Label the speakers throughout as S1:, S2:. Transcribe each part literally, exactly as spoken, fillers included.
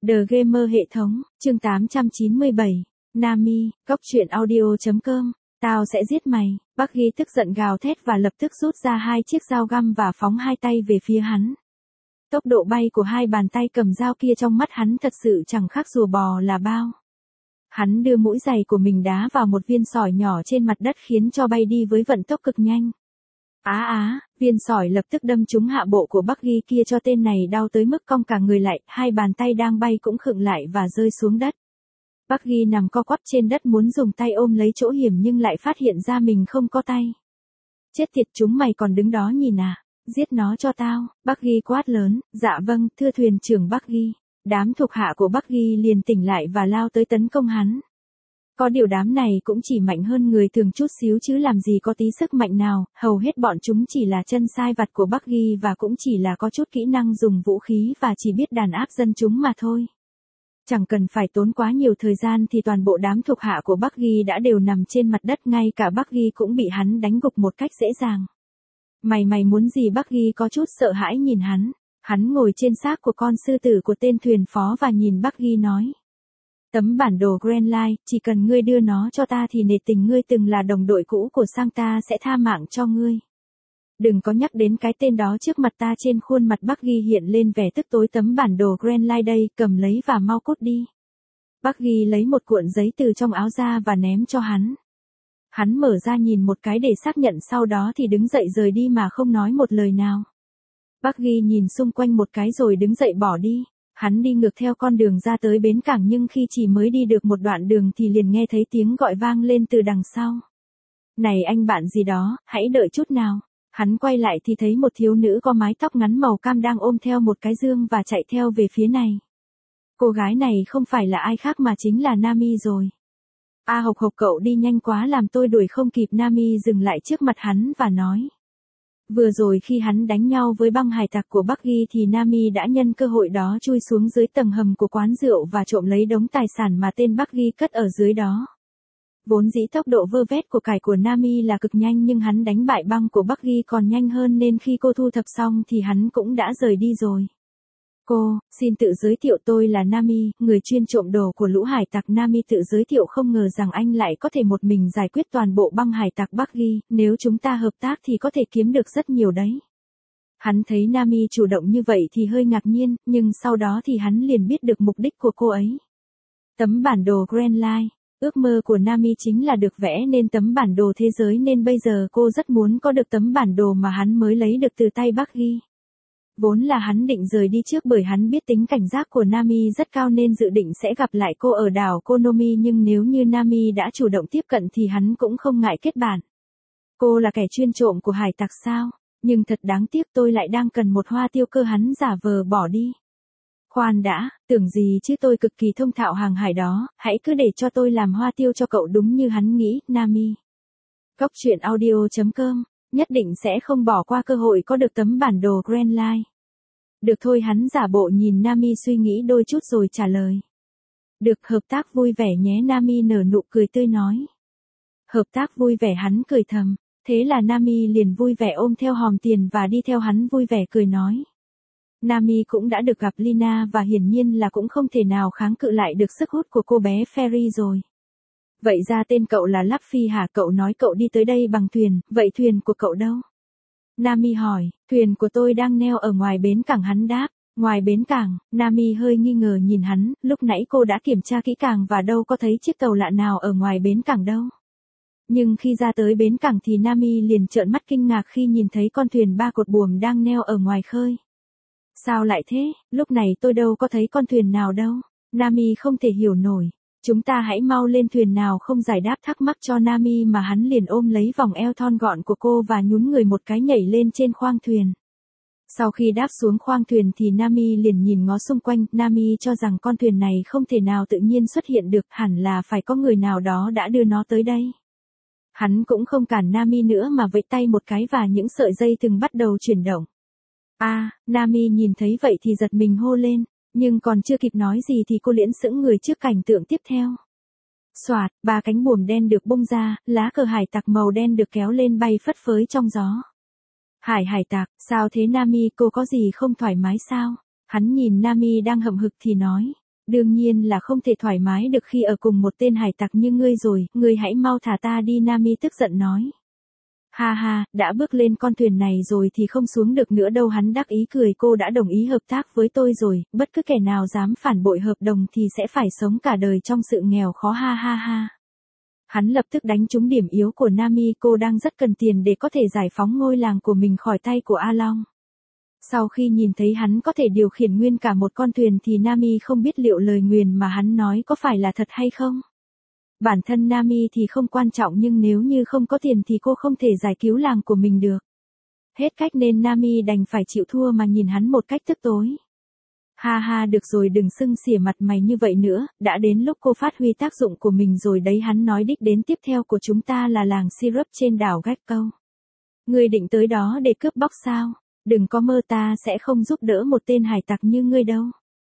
S1: The Gamer hệ thống, chương tám trăm chín mươi bảy, Nami, góc truyện audio chấm com, tao sẽ giết mày, Buggy tức giận gào thét và lập tức rút ra hai chiếc dao găm và phóng hai tay về phía hắn. Tốc độ bay của hai bàn tay cầm dao kia trong mắt hắn thật sự chẳng khác rùa bò là bao. Hắn đưa mũi giày của mình đá vào một viên sỏi nhỏ trên mặt đất khiến cho bay đi với vận tốc cực nhanh. Á á, viên sỏi lập tức đâm trúng hạ bộ của Buggy kia cho tên này đau tới mức cong cả người lại, hai bàn tay đang bay cũng khựng lại và rơi xuống đất. Buggy nằm co quắp trên đất muốn dùng tay ôm lấy chỗ hiểm nhưng lại phát hiện ra mình không có tay. Chết tiệt, chúng mày còn đứng đó nhìn à, giết nó cho tao, Buggy quát lớn. Dạ vâng, thưa thuyền trưởng Buggy. Đám thuộc hạ của Buggy liền tỉnh lại và lao tới tấn công hắn. Có điều đám này cũng chỉ mạnh hơn người thường chút xíu chứ làm gì có tí sức mạnh nào, hầu hết bọn chúng chỉ là chân sai vặt của Buggy và cũng chỉ là có chút kỹ năng dùng vũ khí và chỉ biết đàn áp dân chúng mà thôi. Chẳng cần phải tốn quá nhiều thời gian thì toàn bộ đám thuộc hạ của Buggy đã đều nằm trên mặt đất, ngay cả Buggy cũng bị hắn đánh gục một cách dễ dàng. Mày mày muốn gì? Buggy có chút sợ hãi nhìn hắn. Hắn ngồi trên xác của con sư tử của tên thuyền phó và nhìn Buggy nói. Tấm bản đồ Grand Line, chỉ cần ngươi đưa nó cho ta thì nể tình ngươi từng là đồng đội cũ của Sang ta sẽ tha mạng cho ngươi. Đừng có nhắc đến cái tên đó trước mặt ta. Trên khuôn mặt Buggy hiện lên vẻ tức tối. Tấm bản đồ Grand Line đây, cầm lấy và mau cút đi. Buggy lấy một cuộn giấy từ trong áo ra và ném cho hắn. Hắn mở ra nhìn một cái để xác nhận, sau đó thì đứng dậy rời đi mà không nói một lời nào. Buggy nhìn xung quanh một cái rồi đứng dậy bỏ đi. Hắn đi ngược theo con đường ra tới bến cảng nhưng khi chỉ mới đi được một đoạn đường thì liền nghe thấy tiếng gọi vang lên từ đằng sau. Này anh bạn gì đó, hãy đợi chút nào. Hắn quay lại thì thấy một thiếu nữ có mái tóc ngắn màu cam đang ôm theo một cái dương và chạy theo về phía này. Cô gái này không phải là ai khác mà chính là Nami rồi. A hộc hộc, cậu đi nhanh quá làm tôi đuổi không kịp. Nami dừng lại trước mặt hắn và nói. Vừa rồi khi hắn đánh nhau với băng hải tặc của Buggy thì Nami đã nhân cơ hội đó chui xuống dưới tầng hầm của quán rượu và trộm lấy đống tài sản mà tên Buggy cất ở dưới đó. Vốn dĩ tốc độ vơ vét của cải của Nami là cực nhanh nhưng hắn đánh bại băng của Buggy còn nhanh hơn nên khi cô thu thập xong thì hắn cũng đã rời đi rồi. Cô, xin tự giới thiệu, tôi là Nami, người chuyên trộm đồ của lũ hải tặc. Nami tự giới thiệu không ngờ rằng anh lại có thể một mình giải quyết toàn bộ băng hải tặc Buggy, nếu chúng ta hợp tác thì có thể kiếm được rất nhiều đấy. Hắn thấy Nami chủ động như vậy thì hơi ngạc nhiên, nhưng sau đó thì hắn liền biết được mục đích của cô ấy. Tấm bản đồ Grand Line, ước mơ của Nami chính là được vẽ nên tấm bản đồ thế giới nên bây giờ cô rất muốn có được tấm bản đồ mà hắn mới lấy được từ tay Buggy. Vốn là hắn định rời đi trước bởi hắn biết tính cảnh giác của Nami rất cao nên dự định sẽ gặp lại cô ở đảo Konomi, nhưng nếu như Nami đã chủ động tiếp cận thì hắn cũng không ngại kết bạn. Cô là kẻ chuyên trộm của hải tặc sao? Nhưng thật đáng tiếc, tôi lại đang cần một hoa tiêu cơ. Hắn giả vờ bỏ đi. Khoan đã, tưởng gì chứ, tôi cực kỳ thông thạo hàng hải đó, hãy cứ để cho tôi làm hoa tiêu cho cậu. Đúng như hắn nghĩ, Nami. Góc truyện audio chấm com nhất định sẽ không bỏ qua cơ hội có được tấm bản đồ Grand Line. Được thôi, hắn giả bộ nhìn Nami suy nghĩ đôi chút rồi trả lời. Được, hợp tác vui vẻ nhé. Nami nở nụ cười tươi nói. Hợp tác vui vẻ, hắn cười thầm. Thế là Nami liền vui vẻ ôm theo hòm tiền và đi theo hắn vui vẻ cười nói. Nami cũng đã được gặp Lina và hiển nhiên là cũng không thể nào kháng cự lại được sức hút của cô bé Fairy rồi. Vậy ra tên cậu là Luffy hả? Cậu nói cậu đi tới đây bằng thuyền, vậy thuyền của cậu đâu? Nami hỏi. Thuyền của tôi đang neo ở ngoài bến cảng, hắn đáp. Ngoài bến cảng? Nami hơi nghi ngờ nhìn hắn, lúc nãy cô đã kiểm tra kỹ càng và đâu có thấy chiếc tàu lạ nào ở ngoài bến cảng đâu. Nhưng khi ra tới bến cảng thì Nami liền trợn mắt kinh ngạc khi nhìn thấy con thuyền ba cột buồm đang neo ở ngoài khơi. Sao lại thế? Lúc này tôi đâu có thấy con thuyền nào đâu. Nami không thể hiểu nổi. Chúng ta hãy mau lên thuyền nào. Không giải đáp thắc mắc cho Nami mà hắn liền ôm lấy vòng eo thon gọn của cô và nhún người một cái nhảy lên trên khoang thuyền. Sau khi đáp xuống khoang thuyền thì Nami liền nhìn ngó xung quanh. Nami cho rằng con thuyền này không thể nào tự nhiên xuất hiện được, hẳn là phải có người nào đó đã đưa nó tới đây. Hắn cũng không cản Nami nữa mà vẫy tay một cái và những sợi dây thừng bắt đầu chuyển động. A, à, Nami nhìn thấy vậy thì giật mình hô lên. Nhưng còn chưa kịp nói gì thì cô liễn sững người trước cảnh tượng tiếp theo. Xoạt, ba cánh buồm đen được bung ra, lá cờ hải tặc màu đen được kéo lên bay phất phới trong gió. Hải hải tặc, sao thế Nami, cô có gì không thoải mái sao? Hắn nhìn Nami đang hậm hực thì nói. Đương nhiên là không thể thoải mái được khi ở cùng một tên hải tặc như ngươi rồi, ngươi hãy mau thả ta đi, Nami tức giận nói. Ha ha, đã bước lên con thuyền này rồi thì không xuống được nữa đâu, hắn đắc ý cười, cô đã đồng ý hợp tác với tôi rồi, bất cứ kẻ nào dám phản bội hợp đồng thì sẽ phải sống cả đời trong sự nghèo khó, ha ha ha. Hắn lập tức đánh trúng điểm yếu của Nami, cô đang rất cần tiền để có thể giải phóng ngôi làng của mình khỏi tay của A Long. Sau khi nhìn thấy hắn có thể điều khiển nguyên cả một con thuyền thì Nami không biết liệu lời nguyền mà hắn nói có phải là thật hay không. Bản thân Nami thì không quan trọng, nhưng nếu như không có tiền thì cô không thể giải cứu làng của mình được. Hết cách nên Nami đành phải chịu thua mà nhìn hắn một cách tức tối. Ha ha, được rồi, đừng sưng xỉa mặt mày như vậy nữa, đã đến lúc cô phát huy tác dụng của mình rồi đấy, hắn nói, đích đến tiếp theo của chúng ta là làng Syrup trên đảo Gecko. Ngươi định tới đó để cướp bóc sao? Đừng có mơ, ta sẽ không giúp đỡ một tên hải tặc như ngươi đâu.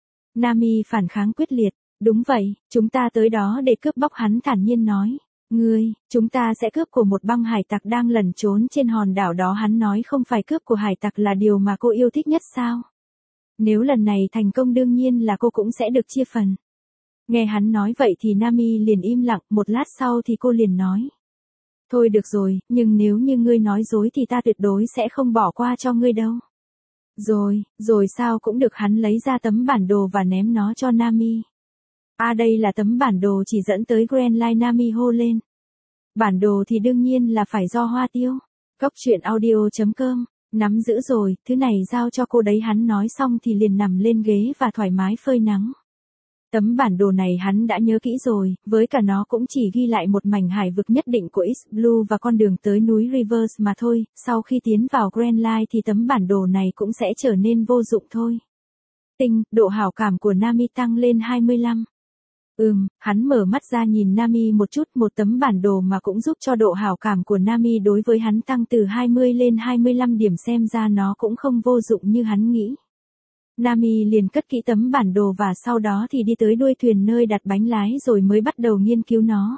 S1: Nami phản kháng quyết liệt. Đúng vậy, chúng ta tới đó để cướp bóc, hắn thản nhiên nói. Ngươi, chúng ta sẽ cướp của một băng hải tặc đang lẩn trốn trên hòn đảo đó, hắn nói, không phải cướp của hải tặc là điều mà cô yêu thích nhất sao? Nếu lần này thành công đương nhiên là cô cũng sẽ được chia phần. Nghe hắn nói vậy thì Nami liền im lặng, một lát sau thì cô liền nói. Thôi được rồi, nhưng nếu như ngươi nói dối thì ta tuyệt đối sẽ không bỏ qua cho ngươi đâu. Rồi, rồi sao cũng được, hắn lấy ra tấm bản đồ và ném nó cho Nami. À, đây là tấm bản đồ chỉ dẫn tới Grand Line, Nami hô lên. Bản đồ thì đương nhiên là phải do Hoa Tiêu. Cốc truyện audio chấm com, nắm giữ rồi, thứ này giao cho cô đấy, hắn nói xong thì liền nằm lên ghế và thoải mái phơi nắng. Tấm bản đồ này hắn đã nhớ kỹ rồi, với cả nó cũng chỉ ghi lại một mảnh hải vực nhất định của East Blue và con đường tới núi Rivers mà thôi, sau khi tiến vào Grand Line thì tấm bản đồ này cũng sẽ trở nên vô dụng thôi. Tinh, độ hảo cảm của Nami tăng lên hai mươi lăm. Ừm, hắn mở mắt ra nhìn Nami một chút, một tấm bản đồ mà cũng giúp cho độ hảo cảm của Nami đối với hắn tăng từ hai mươi lên hai mươi lăm điểm, xem ra nó cũng không vô dụng như hắn nghĩ. Nami liền cất kỹ tấm bản đồ và sau đó thì đi tới đuôi thuyền nơi đặt bánh lái rồi mới bắt đầu nghiên cứu nó.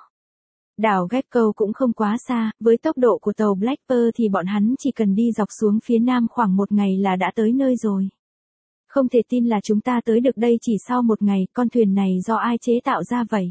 S1: Đảo Gecko cũng không quá xa, với tốc độ của tàu Black Pearl thì bọn hắn chỉ cần đi dọc xuống phía nam khoảng một ngày là đã tới nơi rồi. Không thể tin là chúng ta tới được đây chỉ sau một ngày, con thuyền này do ai chế tạo ra vậy?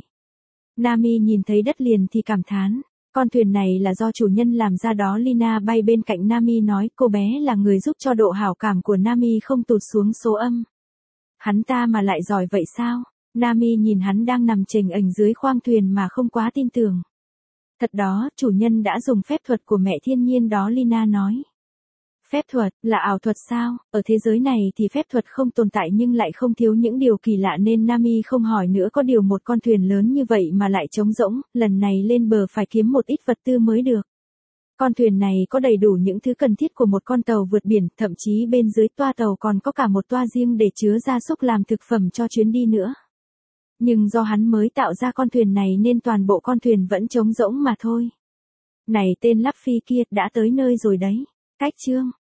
S1: Nami nhìn thấy đất liền thì cảm thán, con thuyền này là do chủ nhân làm ra đó. Lina bay bên cạnh Nami nói, cô bé là người giúp cho độ hảo cảm của Nami không tụt xuống số âm. Hắn ta mà lại giỏi vậy sao? Nami nhìn hắn đang nằm chềnh ềnh dưới khoang thuyền mà không quá tin tưởng. Thật đó, chủ nhân đã dùng phép thuật của mẹ thiên nhiên đó, Lina nói. Phép thuật, là ảo thuật sao? Ở thế giới này thì phép thuật không tồn tại nhưng lại không thiếu những điều kỳ lạ nên Nami không hỏi nữa, có điều một con thuyền lớn như vậy mà lại trống rỗng, lần này lên bờ phải kiếm một ít vật tư mới được. Con thuyền này có đầy đủ những thứ cần thiết của một con tàu vượt biển, thậm chí bên dưới toa tàu còn có cả một toa riêng để chứa gia súc làm thực phẩm cho chuyến đi nữa. Nhưng do hắn mới tạo ra con thuyền này nên toàn bộ con thuyền vẫn trống rỗng mà thôi. Này tên Luffy kia, đã tới nơi rồi đấy. Cách chương